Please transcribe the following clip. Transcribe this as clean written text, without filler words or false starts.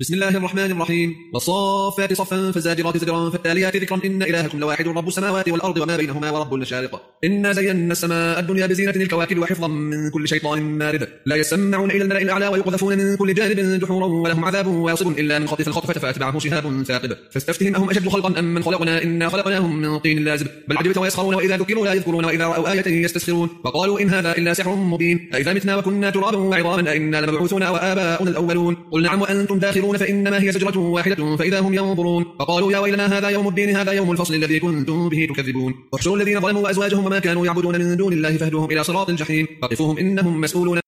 بسم الله الرحمن الرحيم. والصافات صفا فالزاجرات زجرا فالتاليات ذكرا إن إلهكم لواحد رب السماوات والأرض وما بينهما ورب المشارق. إنا زينا السماء الدنيا بزينة الكواكب وحفظا من كل شيطان مارد لا يسمعون إلى الملأ الأعلى ويقذفون من كل جانب دحورا ولهم عذاب واصب إلا من خطف الخطفة فأتبعه شهاب ثاقب. فاستفتهم أهم أشد خلقا أم من خلقنا إنا خلقناهم من طين لازب بل عجبت ويسخرون وإذا ذكروا لا يذكرون وإذا رأوا آية يستسخرون وقالوا إن هذا إلا سحر مبين أئذا متنا وكنا ترابا وعظاما أئنا لمبعوثون وآباؤنا الأولون قل نعم وأنتم داخرون فإنما هي زجرة واحدة فإذا هم ينظرون وقالوا يا ويلنا هذا يوم الدين هذا يوم الفصل الذي كنتم به تكذبون. احشروا الذين ظلموا وأزواجهم وما كانوا يعبدون من دون الله فاهدوهم إلى صراط الجحيم وقفوهم إنهم مسؤولون